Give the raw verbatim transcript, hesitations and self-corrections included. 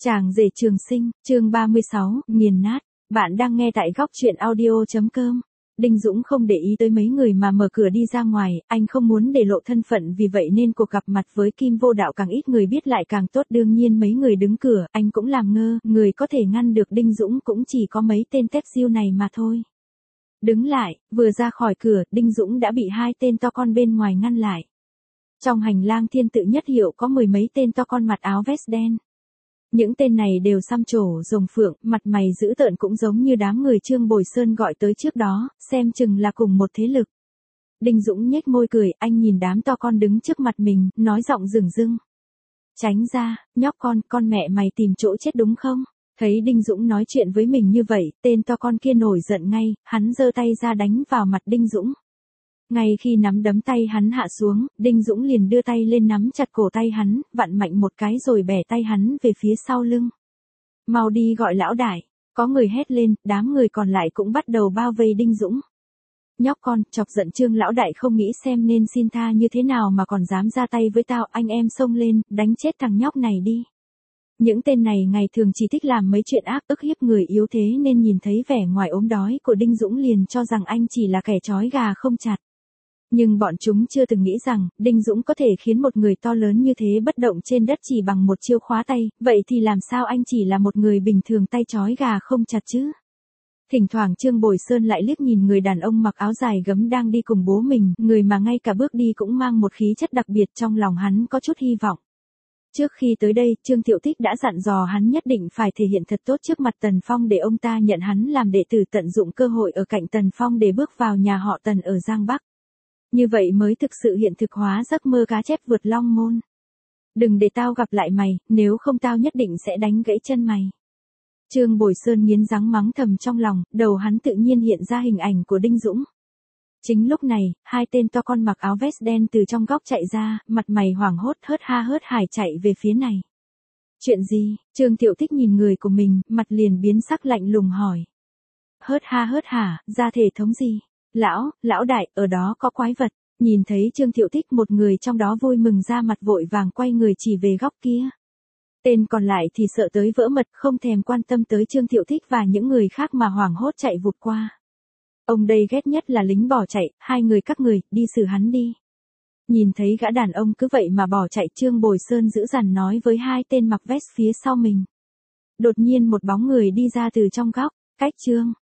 Chàng rể trường sinh, chương ba mươi sáu, nghiền nát. Bạn đang nghe tại góc truyện audio.com. Đinh Dũng không để ý tới mấy người mà mở cửa đi ra ngoài, anh không muốn để lộ thân phận, vì vậy nên cuộc gặp mặt với Kim Vô Đạo càng ít người biết lại càng tốt. Đương nhiên mấy người đứng cửa, anh cũng làm ngơ, người có thể ngăn được Đinh Dũng cũng chỉ có mấy tên tép diêu này mà thôi. Đứng lại, vừa ra khỏi cửa, Đinh Dũng đã bị hai tên to con bên ngoài ngăn lại. Trong hành lang Thiên Tự Nhất Hiệu có mười mấy tên to con mặc áo vest đen. Những tên này đều xăm trổ rồng phượng, mặt mày dữ tợn cũng giống như đám người Trương Bồi Sơn gọi tới trước đó, xem chừng là cùng một thế lực. Đinh Dũng nhếch môi cười, anh nhìn đám to con đứng trước mặt mình, nói giọng rừng rưng. Tránh ra, nhóc con, con mẹ mày tìm chỗ chết đúng không? Thấy Đinh Dũng nói chuyện với mình như vậy, tên to con kia nổi giận ngay, hắn giơ tay ra đánh vào mặt Đinh Dũng. Ngay khi nắm đấm tay hắn hạ xuống, Đinh Dũng liền đưa tay lên nắm chặt cổ tay hắn, vặn mạnh một cái rồi bẻ tay hắn về phía sau lưng. Mau đi gọi lão đại. Có người hét lên, đám người còn lại cũng bắt đầu bao vây Đinh Dũng. Nhóc con, chọc giận Trương lão đại không nghĩ xem nên xin tha như thế nào mà còn dám ra tay với tao, anh em xông lên, đánh chết thằng nhóc này đi. Những tên này ngày thường chỉ thích làm mấy chuyện ác ức hiếp người yếu thế nên nhìn thấy vẻ ngoài ốm đói của Đinh Dũng liền cho rằng anh chỉ là kẻ trói gà không chặt. Nhưng bọn chúng chưa từng nghĩ rằng, Đinh Dũng có thể khiến một người to lớn như thế bất động trên đất chỉ bằng một chiêu khóa tay, vậy thì làm sao anh chỉ là một người bình thường tay trói gà không chặt chứ? Thỉnh thoảng Trương Bồi Sơn lại liếc nhìn người đàn ông mặc áo dài gấm đang đi cùng bố mình, người mà ngay cả bước đi cũng mang một khí chất đặc biệt, trong lòng hắn có chút hy vọng. Trước khi tới đây, Trương Thiệu Thích đã dặn dò hắn nhất định phải thể hiện thật tốt trước mặt Tần Phong để ông ta nhận hắn làm đệ tử, tận dụng cơ hội ở cạnh Tần Phong để bước vào nhà họ Tần ở Giang Bắc. Như vậy mới thực sự hiện thực hóa giấc mơ cá chép vượt long môn. Đừng để tao gặp lại mày, nếu không tao nhất định sẽ đánh gãy chân mày. Trương Bồi Sơn nghiến răng mắng thầm trong lòng, đầu hắn tự nhiên hiện ra hình ảnh của Đinh Dũng. Chính lúc này, hai tên to con mặc áo vest đen từ trong góc chạy ra, mặt mày hoảng hốt hớt ha hớt hải chạy về phía này. Chuyện gì? Trương Thiệu Thích nhìn người của mình, mặt liền biến sắc lạnh lùng hỏi. Hớt ha hớt hả, ra thể thống gì? Lão, lão đại, ở đó có quái vật. Nhìn thấy Trương Thiệu Thích, một người trong đó vui mừng ra mặt vội vàng quay người chỉ về góc kia. Tên còn lại thì sợ tới vỡ mật, không thèm quan tâm tới Trương Thiệu Thích và những người khác mà hoảng hốt chạy vụt qua. Ông đây ghét nhất là lính bỏ chạy, hai người các người, đi xử hắn đi. Nhìn thấy gã đàn ông cứ vậy mà bỏ chạy, Trương Bồi Sơn dữ dằn nói với hai tên mặc vest phía sau mình. Đột nhiên một bóng người đi ra từ trong góc, cách Trương